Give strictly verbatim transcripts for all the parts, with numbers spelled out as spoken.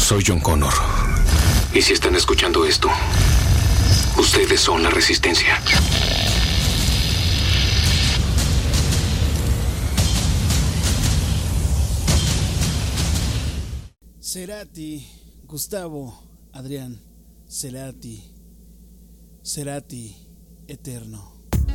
Soy John Connor. Y si están escuchando esto, ustedes son la resistencia. Cerati, Gustavo, Adrián, Cerati, Cerati, eterno.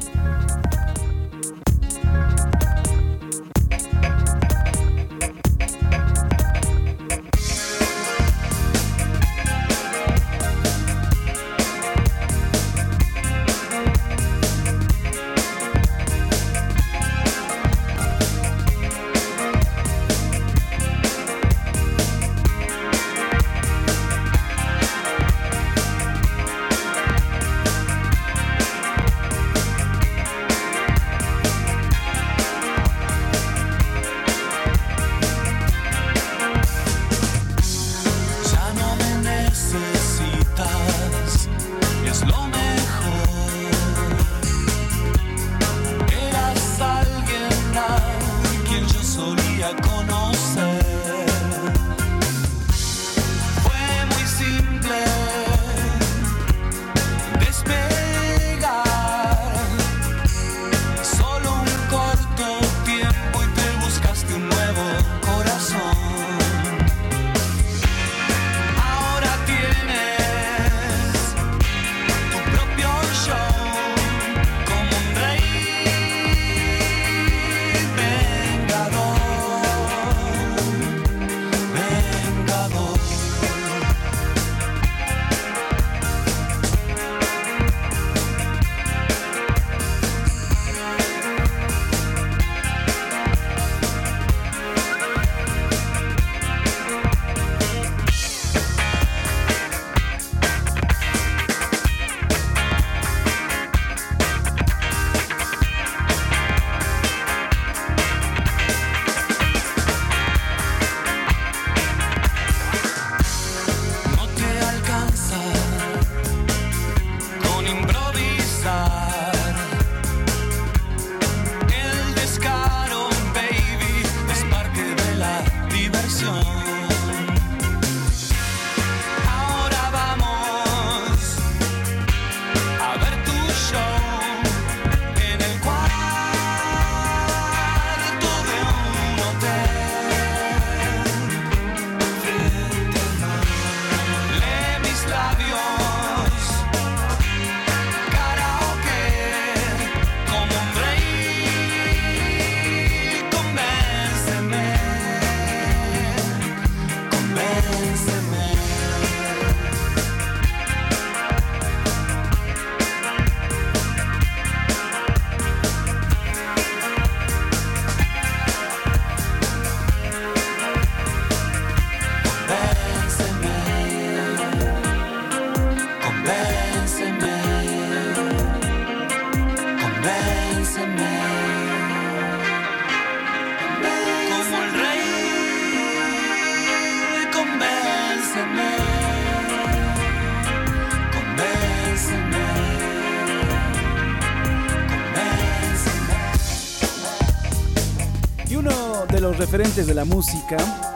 Referentes de la música,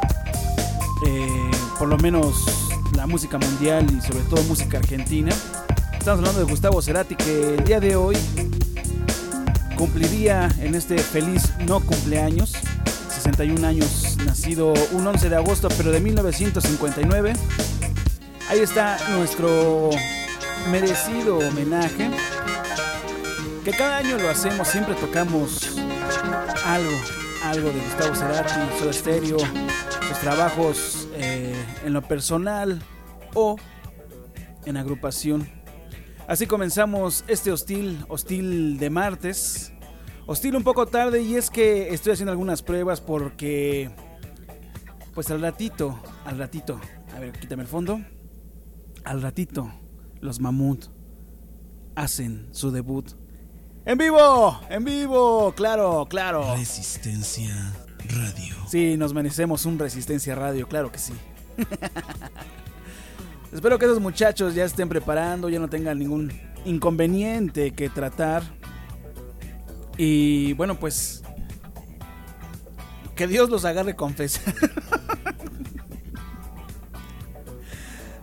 eh, por lo menos la música mundial y sobre todo música argentina. Estamos hablando de Gustavo Cerati, que el día de hoy cumpliría en este feliz no cumpleaños, sesenta y un años, nacido un once de agosto pero de mil novecientos cincuenta y nueve. Ahí está nuestro merecido homenaje, que cada año lo hacemos, siempre tocamos algo algo de Gustavo Cerati, Soda Stereo, sus trabajos eh, en lo personal o en agrupación. Así comenzamos este hostil, hostil de martes. Hostil un poco tarde, y es que estoy haciendo algunas pruebas porque pues al ratito, al ratito, a ver, quítame el fondo. Al ratito, los Mamut hacen su debut. ¡En vivo! ¡En vivo! ¡Claro, claro! Resistencia Radio. Sí, nos merecemos un Resistencia Radio, claro que sí. Espero que esos muchachos ya estén preparando, ya no tengan ningún inconveniente que tratar. Y bueno, pues que Dios los agarre confesar.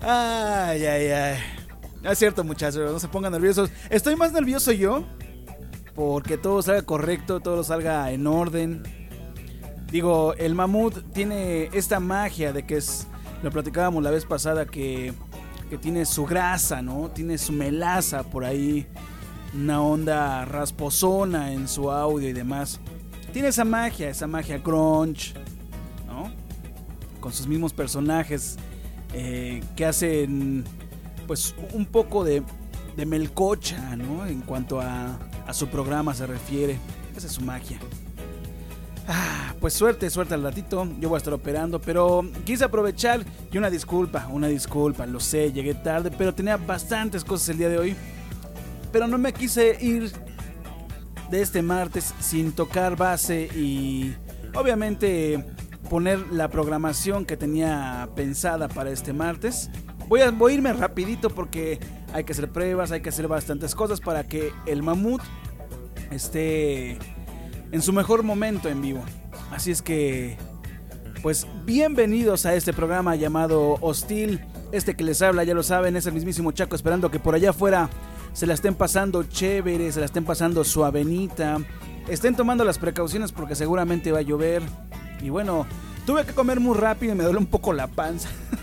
Ay, ay, ay. No es cierto, muchachos, no se pongan nerviosos. Estoy más nervioso yo porque todo salga correcto, todo salga en orden. Digo, el mamut tiene esta magia de que es, lo platicábamos la vez pasada, que, que tiene su grasa, ¿no? Tiene su melaza por ahí, una onda rasposona en su audio y demás. Tiene esa magia, esa magia grunge, ¿no? Con sus mismos personajes eh, que hacen pues un poco de, de melcocha, ¿no? En cuanto a, a su programa se refiere. Esa es su magia. Ah, pues suerte, suerte al ratito. Yo voy a estar operando, pero quise aprovechar. Y una disculpa, una disculpa. Lo sé, llegué tarde, pero tenía bastantes cosas el día de hoy. Pero no me quise ir de este martes sin tocar base y obviamente poner la programación que tenía pensada para este martes. Voy a, voy a irme rapidito porque hay que hacer pruebas, hay que hacer bastantes cosas para que el mamut esté en su mejor momento en vivo. Así es que, pues, bienvenidos a este programa llamado Hostil. Este que les habla, ya lo saben, es el mismísimo Chaco, esperando que por allá afuera se la estén pasando chévere, se la estén pasando suavenita, estén tomando las precauciones porque seguramente va a llover. Y bueno, tuve que comer muy rápido y me duele un poco la panza.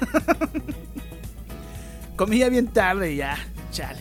Comí ya bien tarde ya, chale.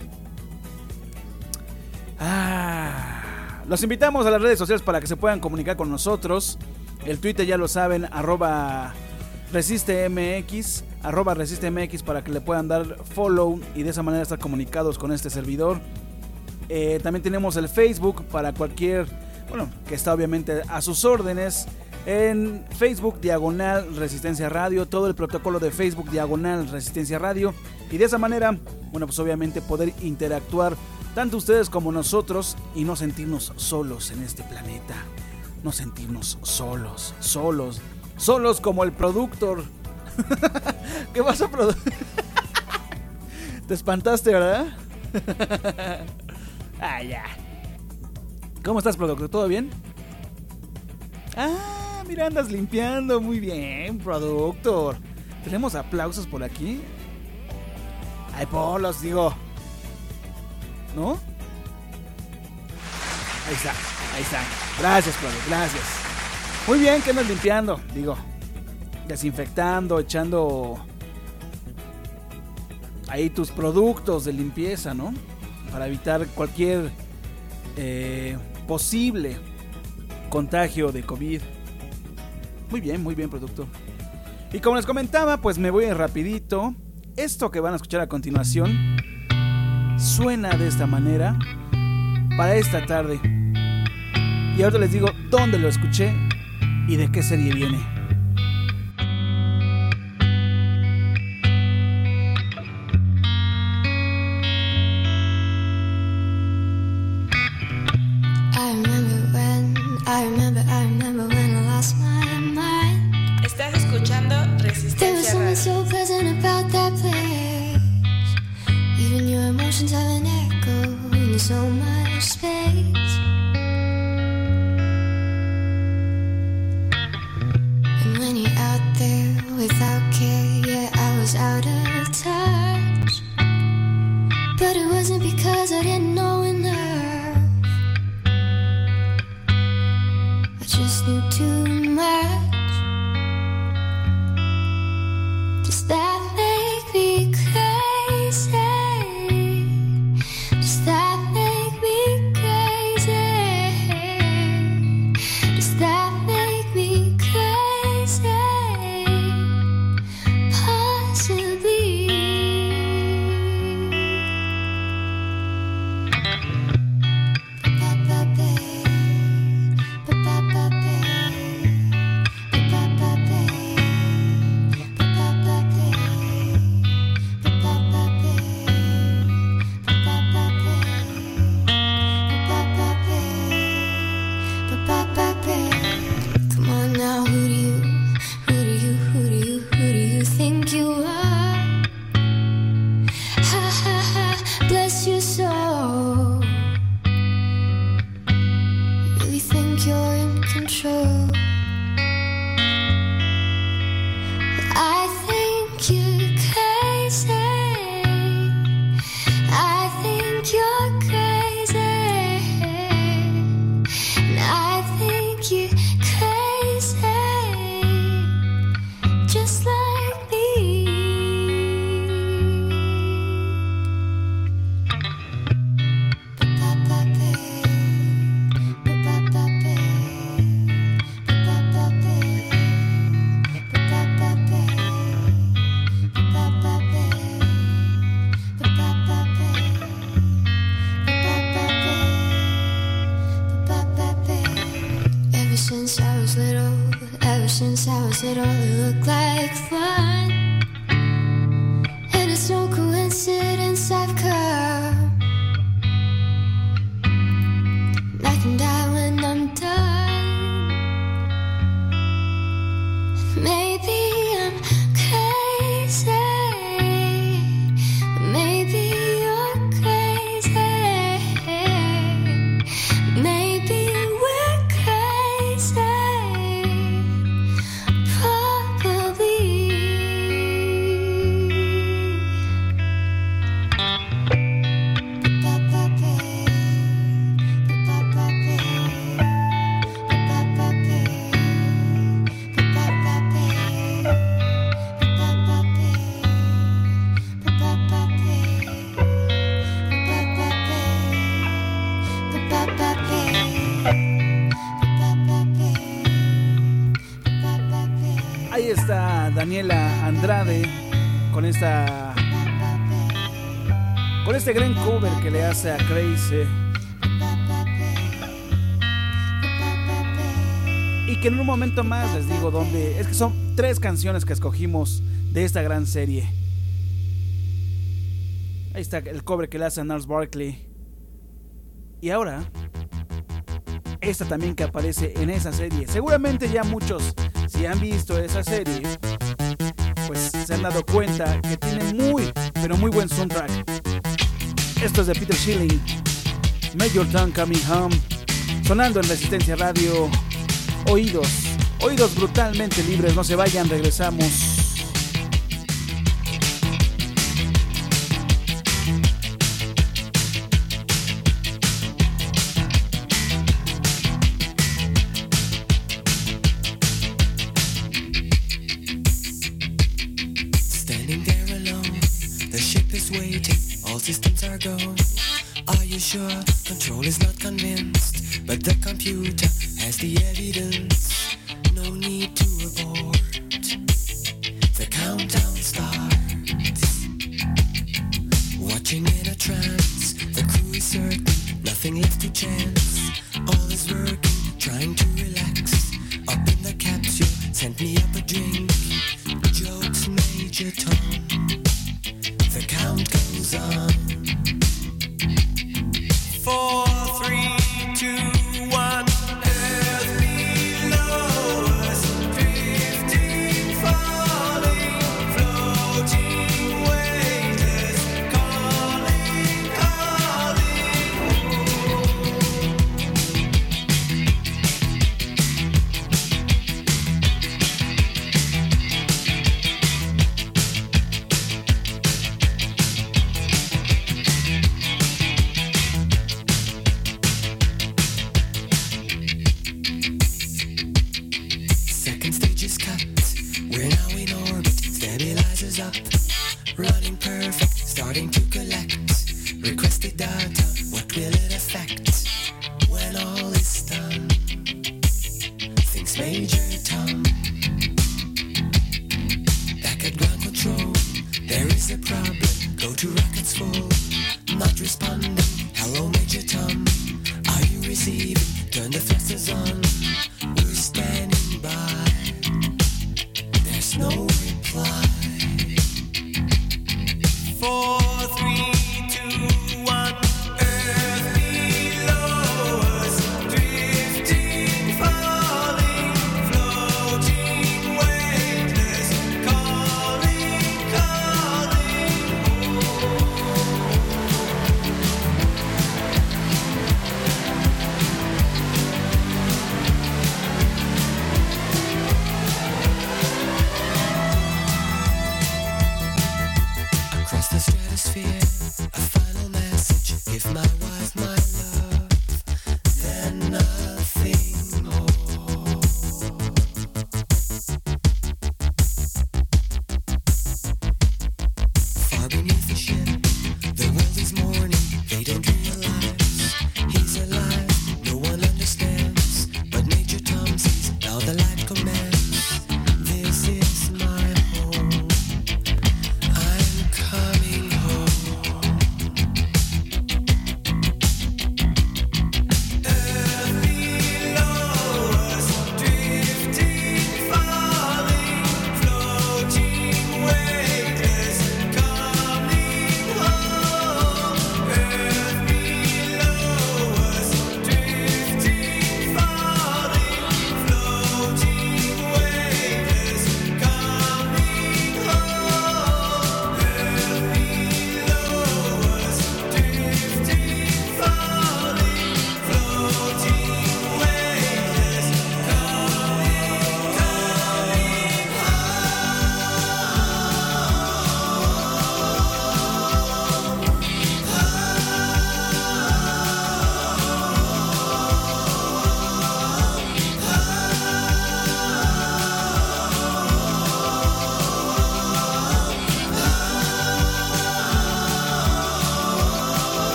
Ah, los invitamos a las redes sociales para que se puedan comunicar con nosotros. El Twitter ya lo saben, arroba ResisteMX, arroba ResisteMX, para que le puedan dar follow y de esa manera estar comunicados con este servidor. Eh, también tenemos el Facebook para cualquier, bueno, que está obviamente a sus órdenes. En Facebook, diagonal Resistencia Radio, todo el protocolo de Facebook, diagonal Resistencia Radio. Y de esa manera, bueno, pues obviamente poder interactuar tanto ustedes como nosotros y no sentirnos solos en este planeta. No sentirnos solos, solos, solos como el productor. ¿Qué vas a producir? Te espantaste, ¿verdad? Ah, ya. ¿Cómo estás, productor? ¿Todo bien? Ah, mira, andas limpiando. Muy bien, productor. ¿Tenemos aplausos por aquí? Ay, polos, digo. ¿No? Ahí está, ahí está. Gracias, productor, gracias. Muy bien, que andas limpiando. Digo, desinfectando, echando ahí tus productos de limpieza, ¿no? Para evitar cualquier eh, posible contagio de COVID. Muy bien, muy bien, productor. Y como les comentaba, pues me voy rapidito. Esto que van a escuchar a continuación suena de esta manera para esta tarde. Y ahora les digo dónde lo escuché y de qué serie viene. Estás escuchando Resistencia Radio. So present about that place. Even your emotions have an echo in so much space. And when you're out there without care, yeah, I was out of touch. But it wasn't because I didn't know enough. I just knew too much. Does that make me crazy? Does that make me crazy? Does that make me crazy? Possibly. Ba-ba-ba-ba, ba-ba-ba-ba, ba-ba-ba-ba. Come on now, who do you, who do you, who do you, who do you think you are? Ha ha ha, bless your soul. You really think you're in control? I think you're crazy. look like fun, and it's no coincidence I've come. I can die when I'm done. Maybe I'm crazy, maybe you're crazy, maybe we're crazy, probably. Ahí está Daniela Andrade con esta con este gran cover que le hace a Crazy, y que en un momento más les digo dónde. Es que son tres canciones que escogimos de esta gran serie. Ahí está el cover que le hace a Gnarls Barkley. Y ahora esta también que aparece en esa serie. Seguramente ya muchos, si han visto esa serie, pues se han dado cuenta que tiene muy, pero muy buen soundtrack. Esto es de Peter Schilling, Major Tom Coming Home, sonando en Resistencia Radio. Oídos, oídos brutalmente libres, no se vayan, regresamos. Systems are go. Are you sure? Control is not convinced, but the computer has the evidence. No need to abort. The countdown starts. Watching in a trance, the crew is certain, nothing left to chance. All is working, trying to relax. Up in the capsule, sent me up a drink. Jokes, Major Tom. The count goes on. Four, three, two, one. Earth below us, drifting, falling, floating, weightless, calling, up, running perfect, starting to collect requested data. What will it affect when all is done? Thinks Major Tom. Back at ground control, there is a problem. Go to rockets full, not responding. Hello, Major Tom. Are you receiving? Turn the thrusters on. We're standing by. There's no reply. Four, three, two, one. Earth below us, drifting, falling, floating, weightless, calling, calling home.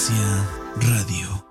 Resistencia Radio.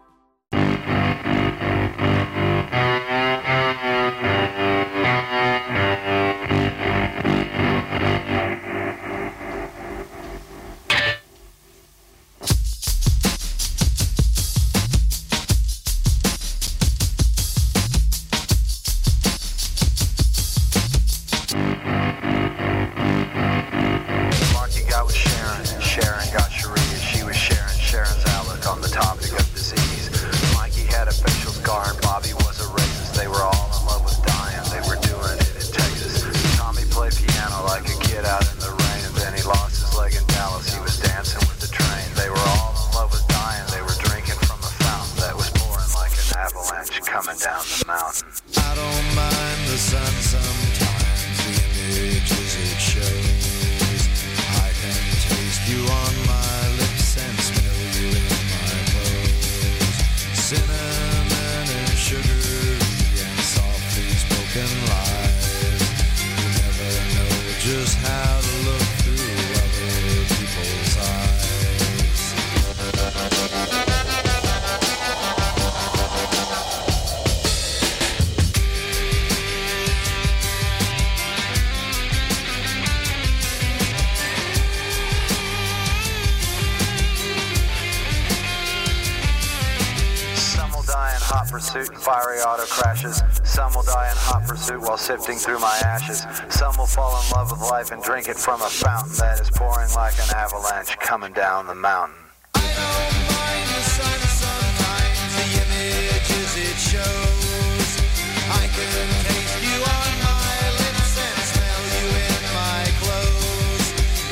Fiery auto crashes. Some will die in hot pursuit while sifting through my ashes. Some will fall in love with life and drink it from a fountain that is pouring like an avalanche coming down the mountain. I don't mind the sun sometimes, the images it shows. I can taste you on my lips and smell you in my clothes.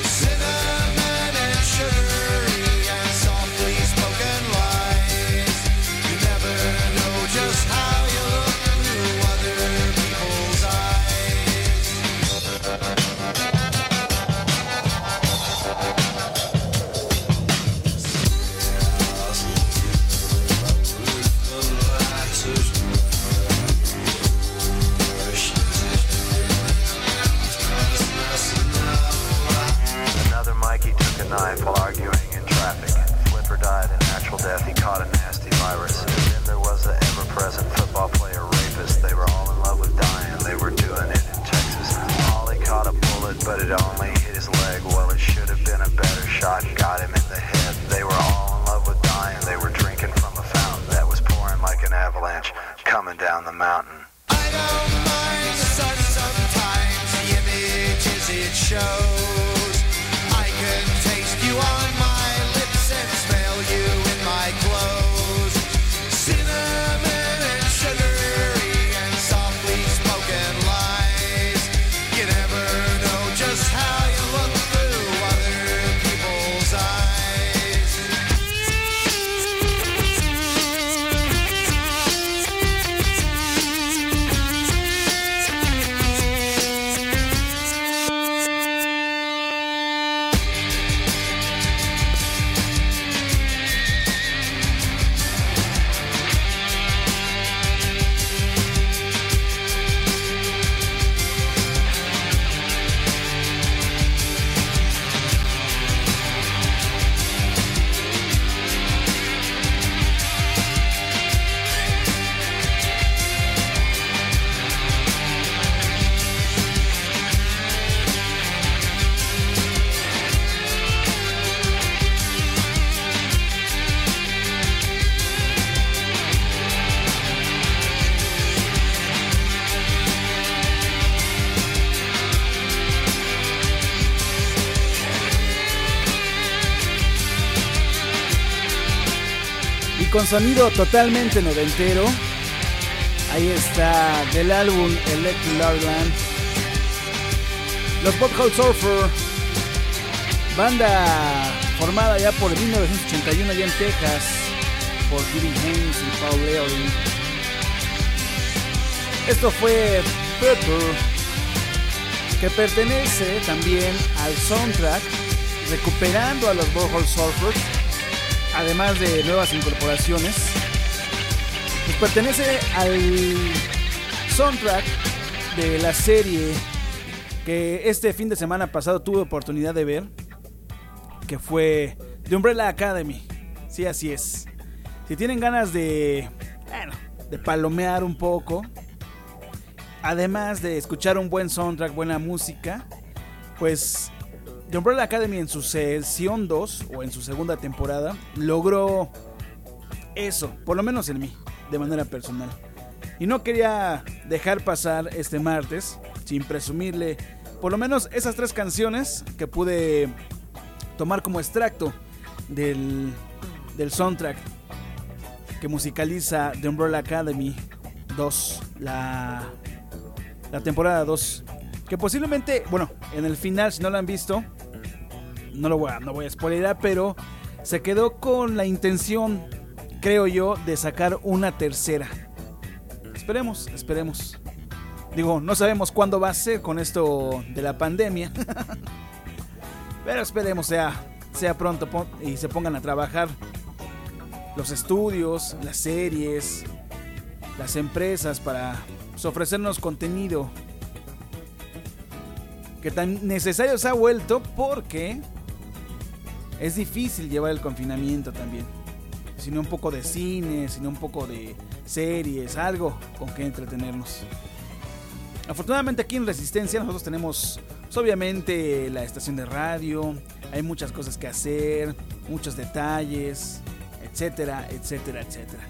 Cinnamon and sugary and softly spoken lies. You never know just how you look through other people's eyes. Another Mikey took a knife while arguing in traffic. Flipper died a natural death, he caught a nasty virus. And then there was the ever-present football player rapist. They were all in love with dying, they were doing it in Texas. Ollie caught a bullet, but it only hit his leg. Well, it should have been a better shot, got him in the head. They were all in love with dying, they were drinking from a fountain that was pouring like an avalanche coming down the mountain. I don't mind the sun sometimes, the images it shows. I can taste you on my lips and smell you in my clothes. Cinnamon and sugary and softly spoken lies. You never know just how you look through other people's eyes. Con sonido totalmente noventero. Ahí está del álbum Electric Ladyland, los Butthole Surfer, banda formada ya por mil novecientos ochenta y uno allá en Texas por Gary Haynes y Paul Leary. Esto fue Pepper, que pertenece también al soundtrack, recuperando a los Butthole Surfers, además de nuevas incorporaciones. Pues pertenece al soundtrack de la serie que este fin de semana pasado tuve oportunidad de ver, que fue The Umbrella Academy. Sí, así es. Si tienen ganas de, bueno, de palomear un poco, además de escuchar un buen soundtrack, buena música, pues The Umbrella Academy en su sesión dos o en su segunda temporada logró eso, por lo menos en mí, de manera personal. Y no quería dejar pasar este martes sin presumirle por lo menos esas tres canciones que pude tomar como extracto del, del soundtrack que musicaliza The Umbrella Academy dos, la, la temporada dos. Que posiblemente, bueno, en el final, si no lo han visto, no lo voy a, no voy a spoilear, pero se quedó con la intención, creo yo, de sacar una tercera. Esperemos, esperemos. Digo, no sabemos cuándo va a ser con esto de la pandemia. Pero esperemos sea, sea pronto y se pongan a trabajar los estudios, las series, las empresas para pues, ofrecernos contenido que tan necesario se ha vuelto, porque es difícil llevar el confinamiento también. Sino un poco de cine, sino un poco de series, algo con que entretenernos. Afortunadamente aquí en Resistencia nosotros tenemos, pues, obviamente, la estación de radio. Hay muchas cosas que hacer, muchos detalles, etcétera, etcétera, etcétera.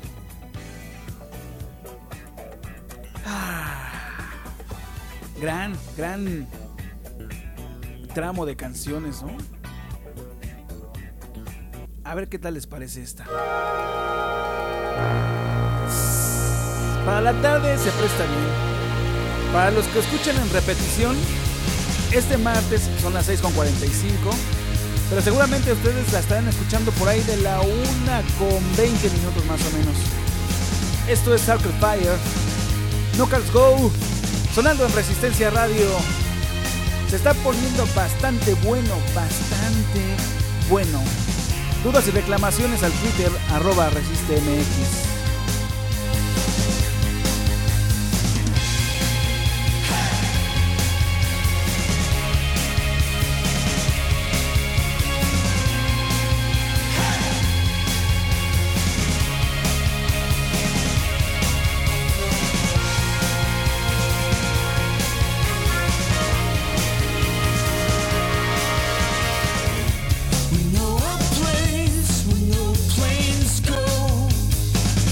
Ah, gran, gran tramo de canciones, ¿no? A ver qué tal les parece esta. Para la tarde se presta bien. Para los que escuchan en repetición, este martes son las seis con cuarenta y cinco, pero seguramente ustedes la estarán escuchando por ahí de la una con veinte minutos más o menos. Esto es Circle Fire, Knockouts Go, sonando en Resistencia Radio. Se está poniendo bastante bueno, bastante bueno. Dudas y reclamaciones al Twitter, arroba ResisteMX. We know a place, we know planes go.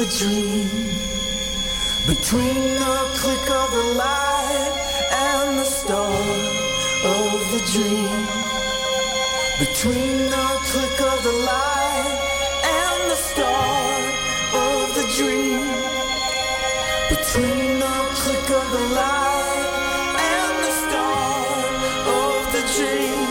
the dream, between the click of the light and the start of the dream, between the click of the light and the start of the dream, between the click of the light and the start of the dream.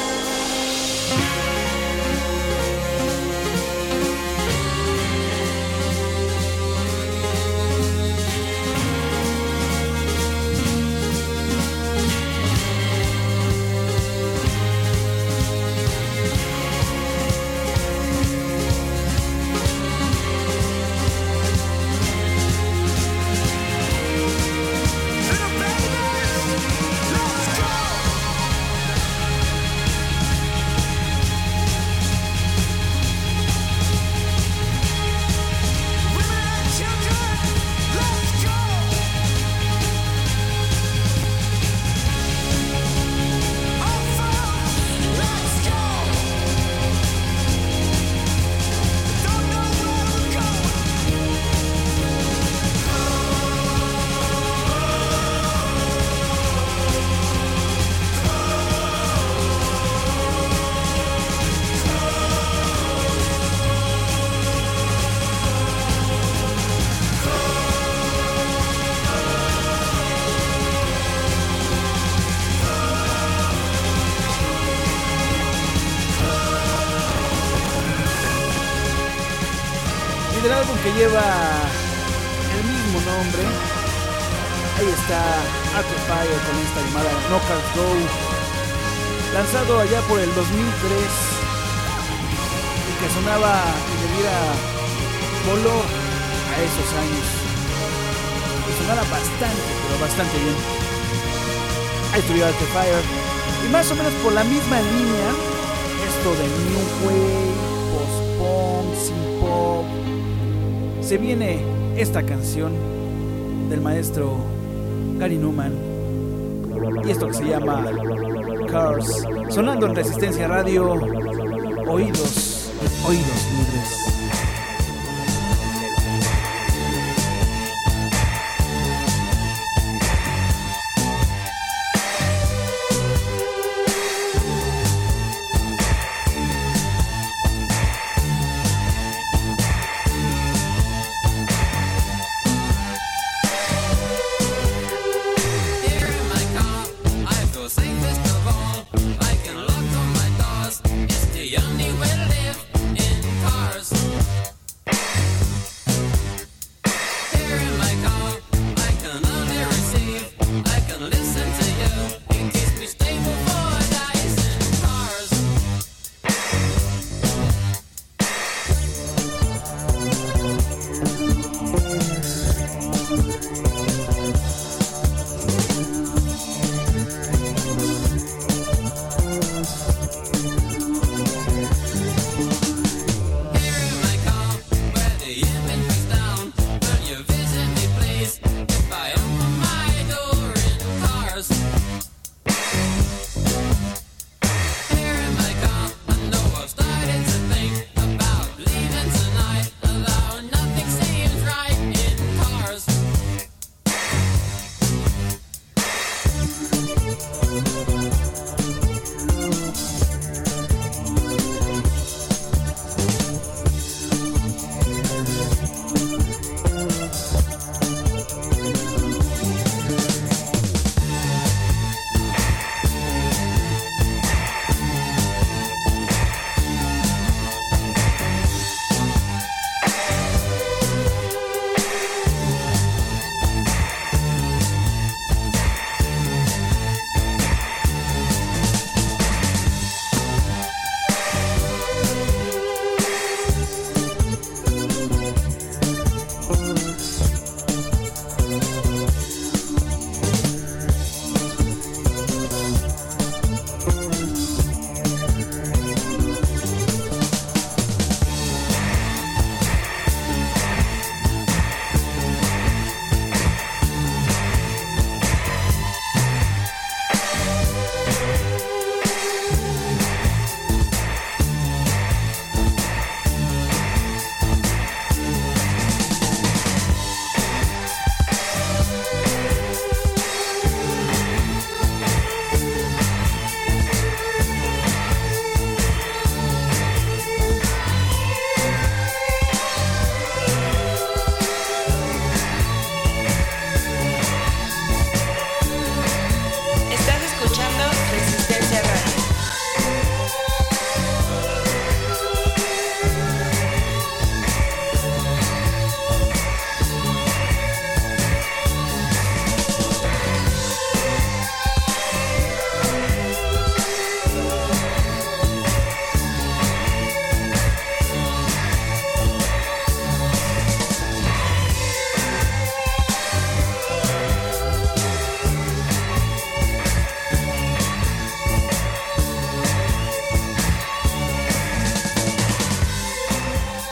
Del álbum que lleva el mismo nombre, ahí está Arcade Fire con esta llamada Knockout Go, lanzado allá por el dos mil tres, y que sonaba y le diera color a esos años, que sonaba bastante, pero bastante bien. Ahí estuvo Arcade Fire, y más o menos por la misma línea, esto de New Wave, post-punk, synth-pop, se viene esta canción del maestro Gary Numan, y esto que se llama Cars, sonando en Resistencia Radio. Oídos, oídos libres.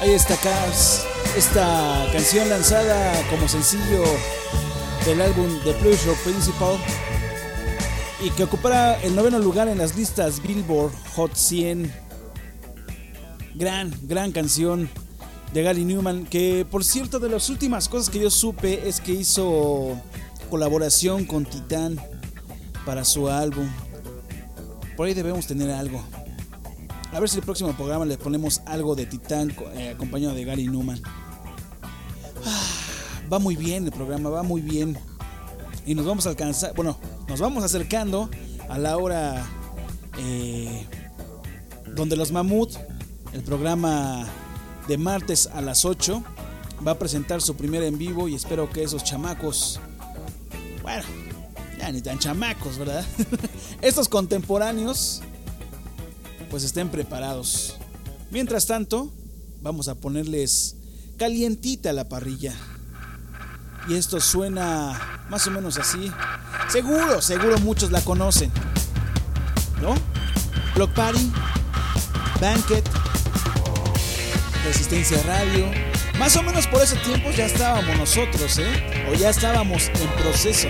Ahí está Cars, esta canción lanzada como sencillo del álbum The Pleasure Principle y que ocupará el noveno lugar en las listas Billboard Hot cien. Gran, gran canción de Gary Numan, que por cierto, de las últimas cosas que yo supe es que hizo colaboración con Titán para su álbum. Por ahí debemos tener algo. A ver si el próximo programa le ponemos algo de Titán eh, acompañado de Gary Numan. Ah, va muy bien el programa, va muy bien. Y nos vamos a alcanzar, bueno, nos vamos acercando a la hora eh, donde los Mamut, el programa de martes a las ocho, va a presentar su primer en vivo y espero que esos chamacos, bueno, ya ni tan chamacos, ¿verdad? Estos contemporáneos pues estén preparados. Mientras tanto, vamos a ponerles calientita la parrilla. Y esto suena más o menos así. Seguro, seguro muchos la conocen, ¿no? Block Party, Banquet, Resistencia Radio. Más o menos por ese tiempo ya estábamos nosotros, ¿eh? O ya estábamos en proceso.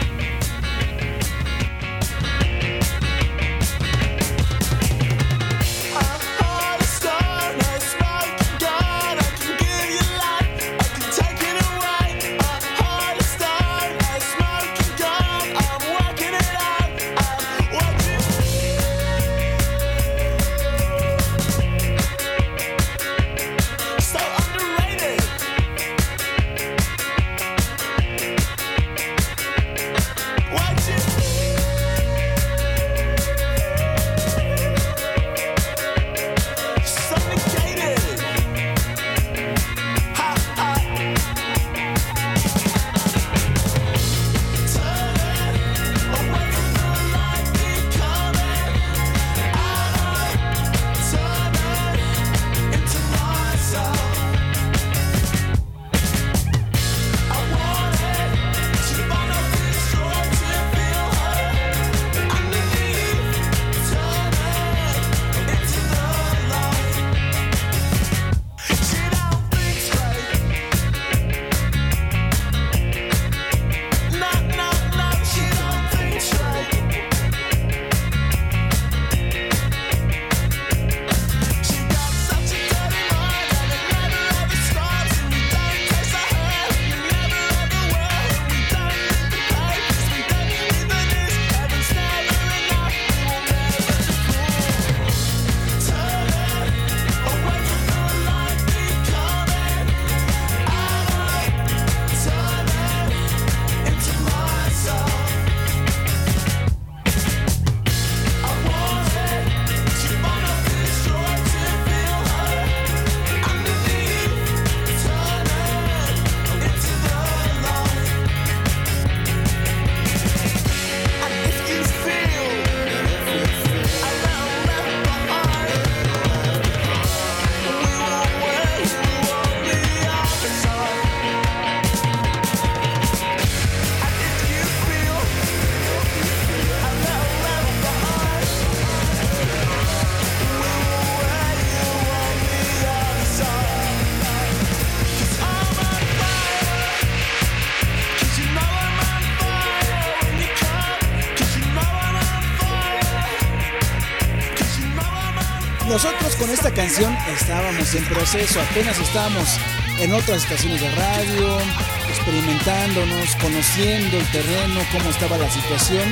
Nosotros con esta canción estábamos en proceso, apenas estábamos en otras estaciones de radio, experimentándonos, conociendo el terreno, cómo estaba la situación,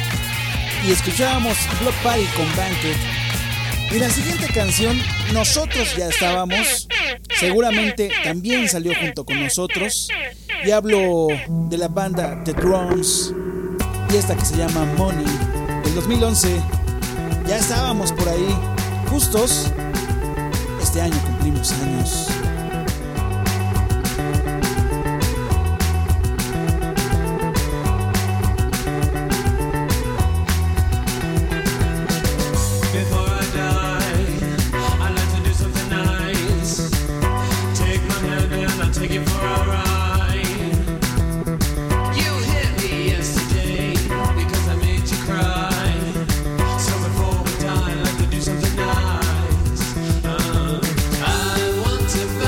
y escuchábamos Block Party con Banquet. Y la siguiente canción, nosotros ya estábamos, seguramente también salió junto con nosotros, y hablo de la banda The Drones, y esta que se llama Money, del dos mil once, ya estábamos por ahí. Justos, este año cumplimos años. To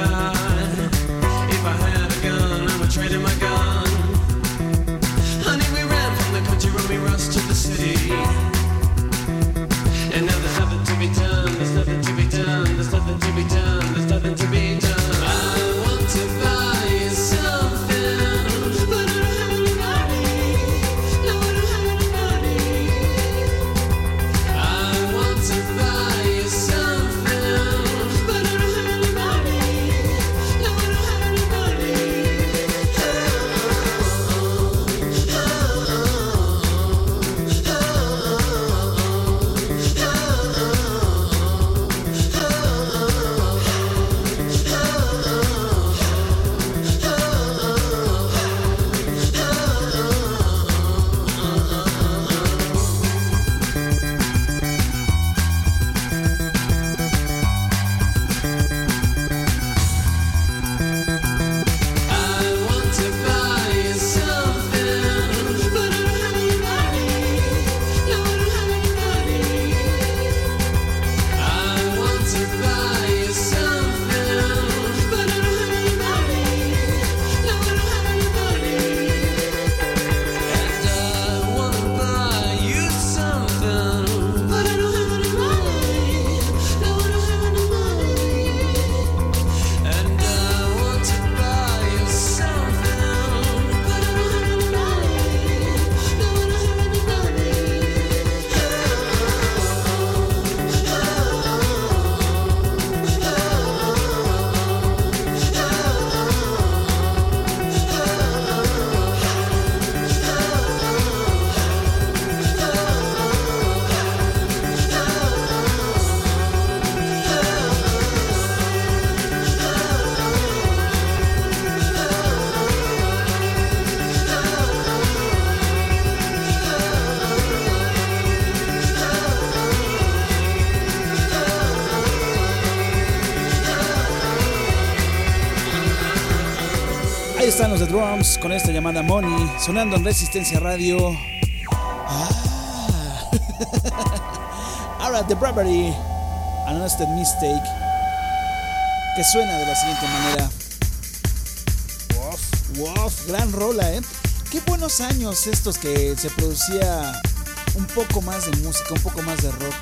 God. If I had a gun, I would trade in my gun. Honey, we ran from the country when we rushed to the city. And now there's nothing to be done, there's nothing to be done, there's nothing to be done, there's nothing to be done. I want to buy you something, but I don't have any money. No, I don't have any money. I want to buy you something, but I don't have any money. No, I don't have any money. Ahí están los The Drums con esta llamada Money, sonando en Resistencia Radio. Ah. Ahora The Bravery, An Honest Mistake, que suena de la siguiente manera. Wof, wof, gran rola, ¿eh? Qué buenos años estos que se producía un poco más de música, un poco más de rock.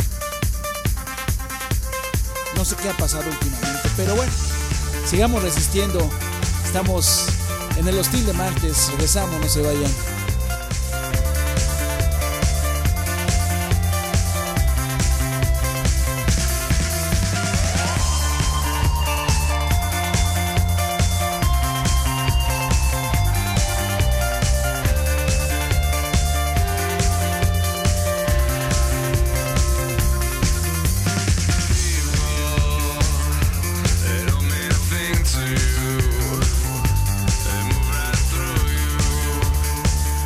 No sé qué ha pasado últimamente, pero bueno, sigamos resistiendo. Estamos en el Hostil de Martes, regresamos, no se vayan. They move right through you.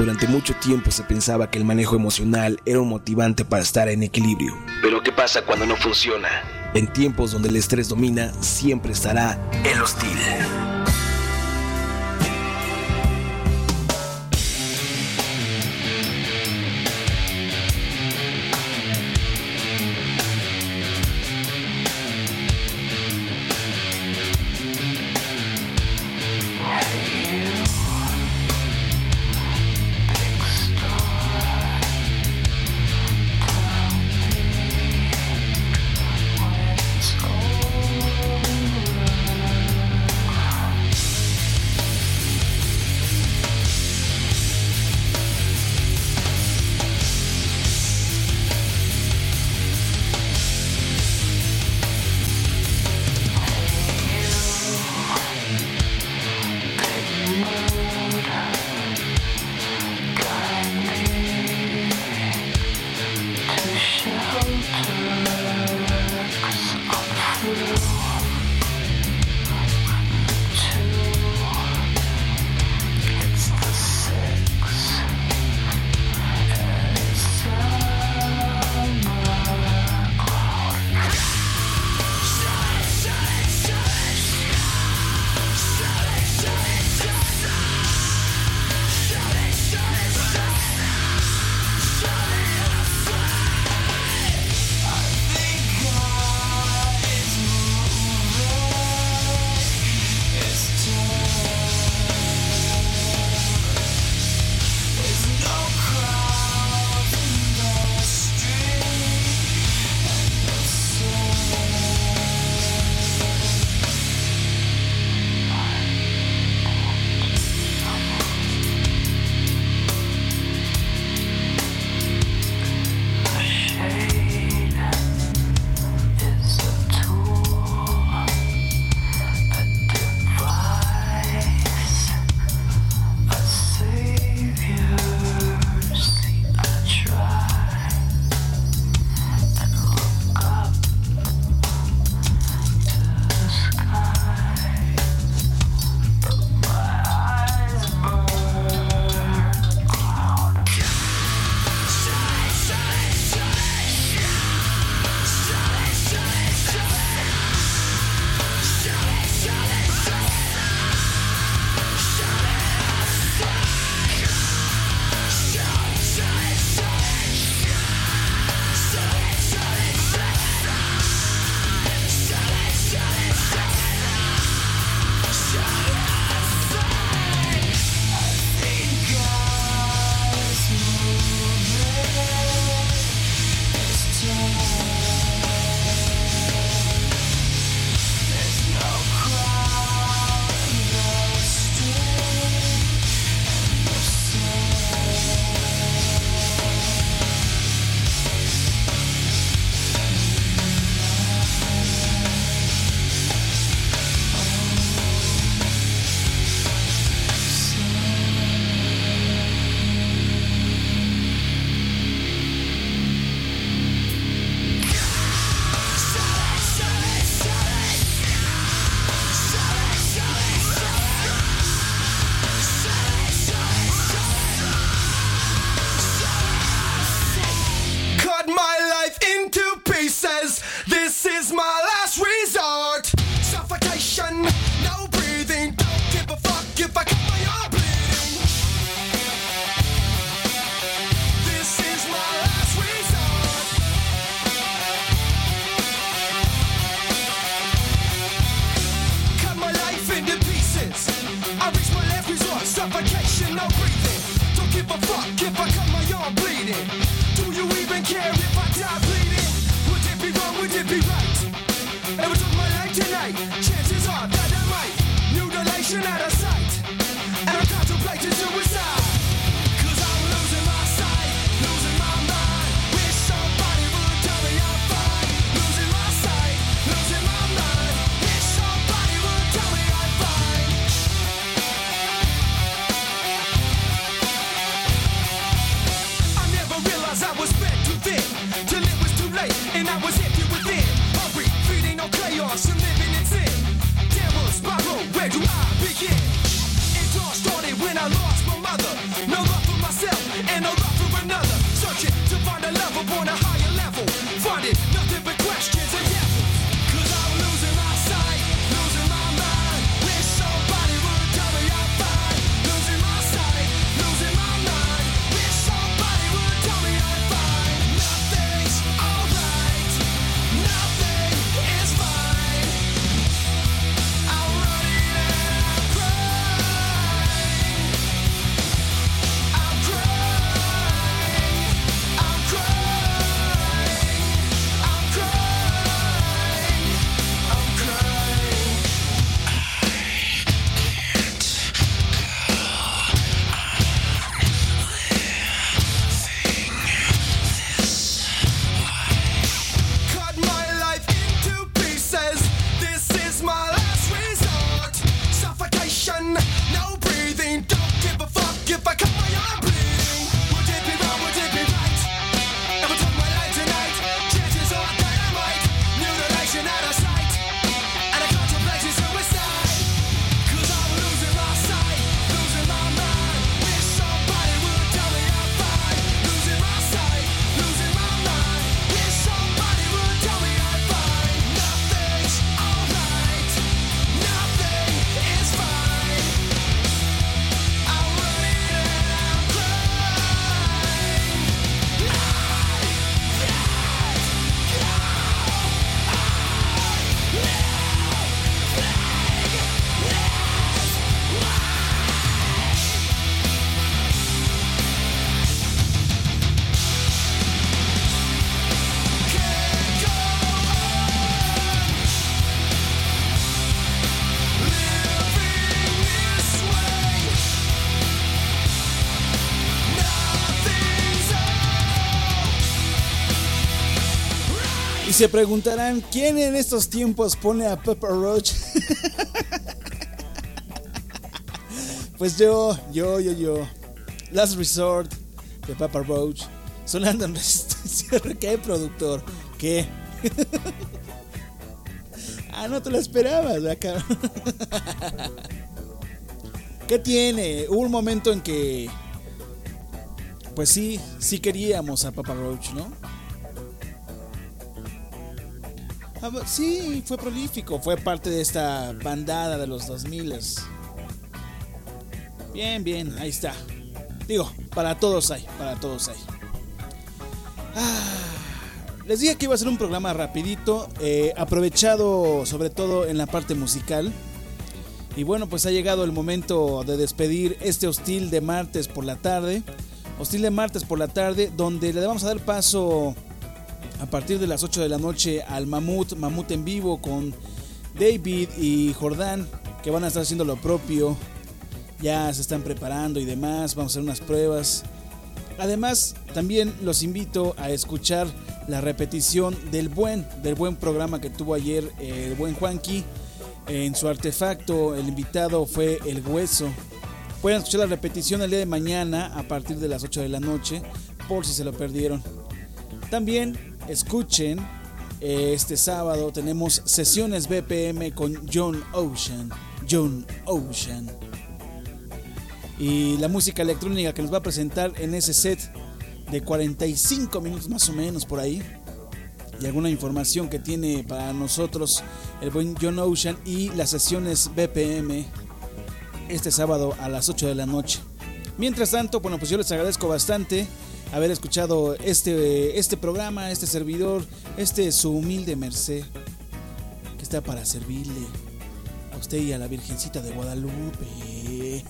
Durante mucho tiempo se pensaba que el manejo emocional era un motivante para estar en equilibrio. Pero ¿qué pasa cuando no funciona? En tiempos donde el estrés domina, siempre estará el hostil. Where do I begin? It all started when I lost my mind. brother. No love for myself and no love for another. Searching to find a love upon a higher level. Finding nothing but questions and devils. Cause I'm losing my sight, losing my mind. Wish somebody would tell me I'm fine. Losing my sight, losing my mind. Wish somebody would tell me I'm fine. Nothing's alright, nothing is fine. I'm running and I'm crying. I'm crying, I'm crying, I'm crying, I'm crying. Cut my life into pieces. This is my last resort. Suffocation, no breathing. Don't give a fuck if I cut my arm bleeding. Would it be wrong? Would it be right? If I took my life tonight, chances are that I might. Mutilation out of sight, and I contemplate suicide. Cause I'm losing my sight, losing my mind. Wish somebody would tell me I'm fine. Losing my sight, losing my mind. Wish somebody would tell me I'm fine. Nothing's alright, nothing is fine. I'm running and I'm crying. Y se preguntarán, ¿quién en estos tiempos pone a Papa Roach? Pues yo, yo, yo, yo. Last Resort de Papa Roach. Sonando en Resistencia. ¿Qué, productor? ¿Qué? Ah, no te lo esperabas, acá. ¿Qué tiene? Hubo un momento en que, pues sí, sí queríamos a Papa Roach, ¿no? Ah, sí, fue prolífico, fue parte de esta bandada de los dos mil. Bien, bien, ahí está. Digo, para todos hay, para todos hay. Ah, les dije que iba a ser un programa rapidito, eh, aprovechado sobre todo en la parte musical. Y bueno, pues ha llegado el momento de despedir este hostil de martes por la tarde. Hostil de martes por la tarde, donde le vamos a dar paso a partir de las ocho de la noche al Mamut, Mamut en vivo con David y Jordán, que van a estar haciendo lo propio. Ya se están preparando y demás, vamos a hacer unas pruebas. Además, también los invito a escuchar la repetición del buen, del buen programa que tuvo ayer el buen Juanqui. En su artefacto, el invitado fue El Hueso. Pueden escuchar la repetición el día de mañana a partir de las ocho de la noche, por si se lo perdieron. También escuchen, eh, este sábado tenemos sesiones B P M con John Ocean. John Ocean. Y la música electrónica que nos va a presentar en ese set de cuarenta y cinco minutos más o menos por ahí. Y alguna información que tiene para nosotros el buen John Ocean y las sesiones B P M este sábado a las ocho de la noche. Mientras tanto, bueno, pues yo les agradezco bastante haber escuchado este, este programa, este servidor, este su humilde merced, que está para servirle a usted y a la Virgencita de Guadalupe.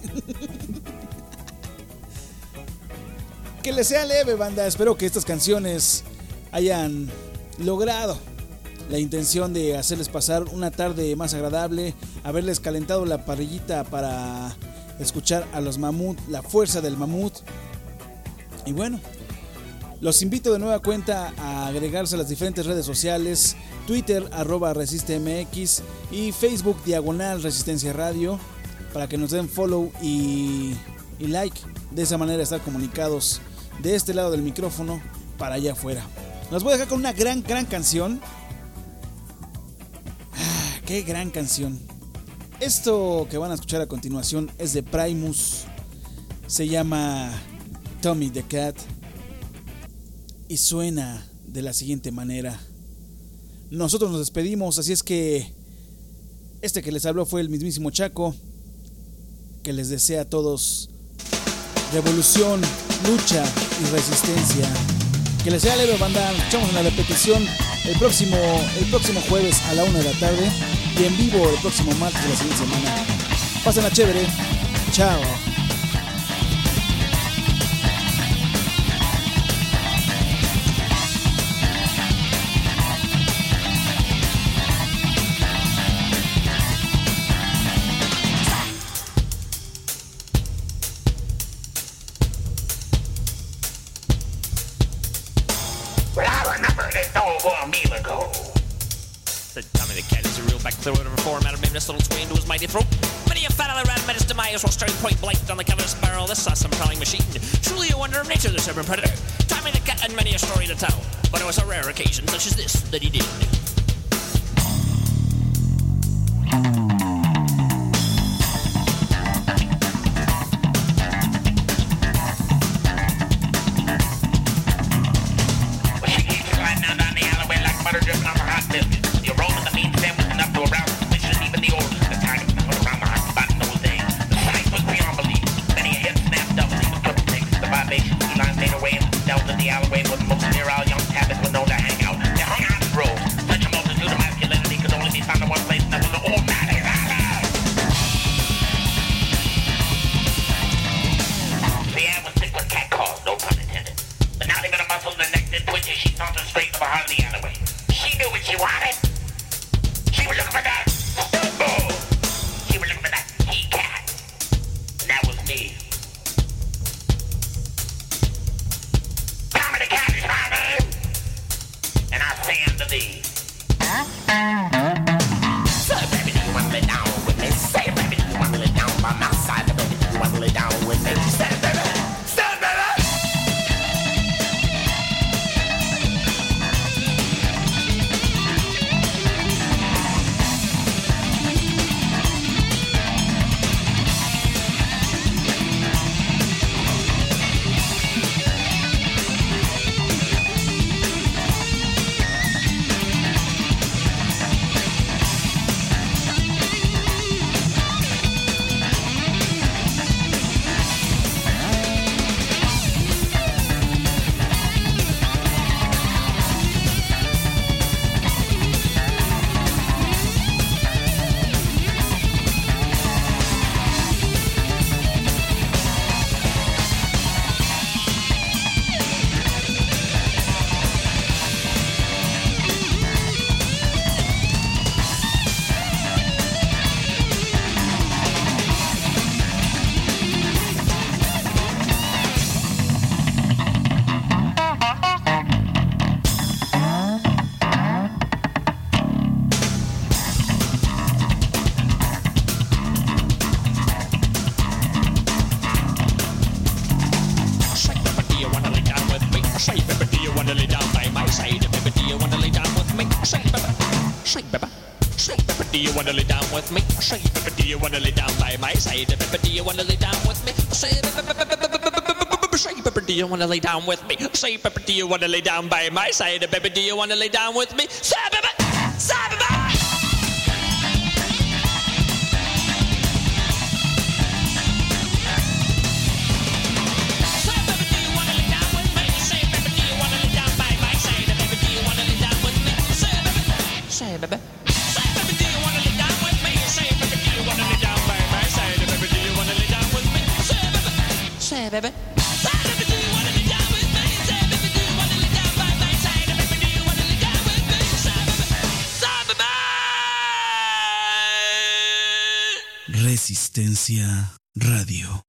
Que les sea leve, banda. Espero que estas canciones hayan logrado la intención de hacerles pasar una tarde más agradable, haberles calentado la parrillita para escuchar a los Mamut, la fuerza del Mamut. Y bueno, los invito de nueva cuenta a agregarse a las diferentes redes sociales: Twitter arroba ResisteMX y Facebook diagonal Resistencia Radio, para que nos den follow y, y like. De esa manera estar comunicados de este lado del micrófono para allá afuera. Nos voy a dejar con una gran, gran canción. Ah, qué gran canción. Esto que van a escuchar a continuación es de Primus. Se llama Tommy the Cat y suena de la siguiente manera. Nosotros nos despedimos, así es que este que les habló fue el mismísimo Chaco, que les desea a todos revolución, lucha y resistencia. Que les sea leve, banda. Nos echamos en la repetición el próximo, el próximo jueves a la una de la tarde y en vivo el próximo martes de la siguiente semana. Pásenla chévere. Chao. Tommy the Cat is a real back clear whatever form out of him. This little swing into his mighty throat. Many a fat other rat met his demise while staring point blank on the cover of his barrel. This awesome prowling machine. Truly a wonder of nature, this urban predator. Tommy the Cat had many a story to tell, but it was a rare occasion such as this that he did. Do you wanna lay down with me? Say, Pepper, do you wanna lay down by my side? Baby, do you wanna lay down with me? Say, baby, say, baby. Say, baby. Say, baby, do you wanna lay down with me? Say, baby, do you wanna lay down by my side? Baby, do you wanna lay down with me? Say, baby. Say, baby. Say, baby, do you wanna lay down with me? Say, baby, do you wanna lay down by my side? Baby, do you wanna lay down with me? Say, baby. Say, baby. Resistencia Radio.